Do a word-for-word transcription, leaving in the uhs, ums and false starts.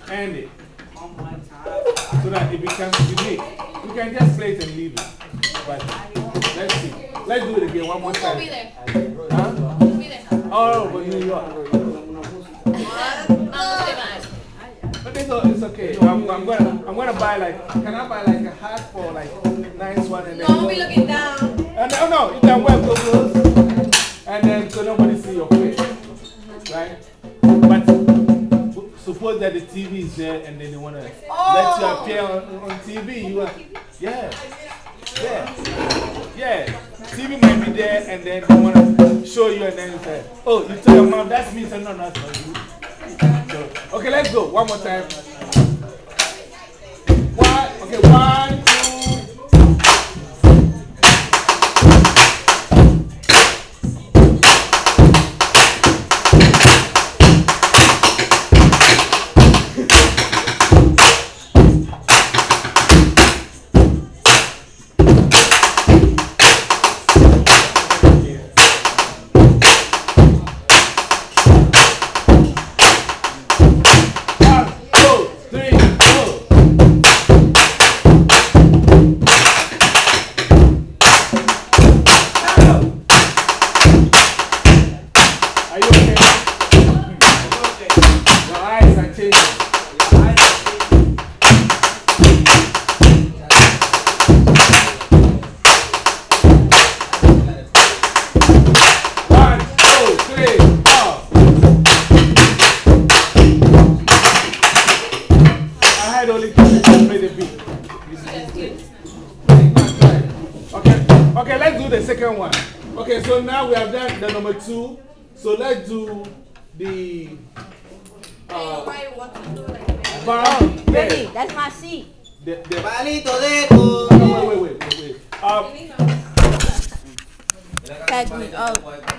End it. So that it becomes unique. We can just play it and leave it. But let's see. Let's do it again one more time. We'll be there. Huh? We'll be there. Oh, but New York. But it's, it's okay. I'm, I'm gonna I'm gonna buy like can I buy like a hat for like nice one and then Don't be looking down. Uh, no, no, you can wear goggles and then so nobody see your face, right? But suppose that the T V is there and then they want to oh. let you appear on, on T V. You are, yeah, yeah, yeah. T V might be there and then they want to show you and then you say, oh, you tell your mom, that's me. So, no, no, that's not you. So, okay, let's go. One more time. One, okay, one, two. Okay, let's do the second one. Okay, so now we have done the number two. So let's do the. Uh, oh, ready, that's my seat. The, the, Palito de co. no, wait, wait, wait, wait, wait. Um, Catch me. Oh.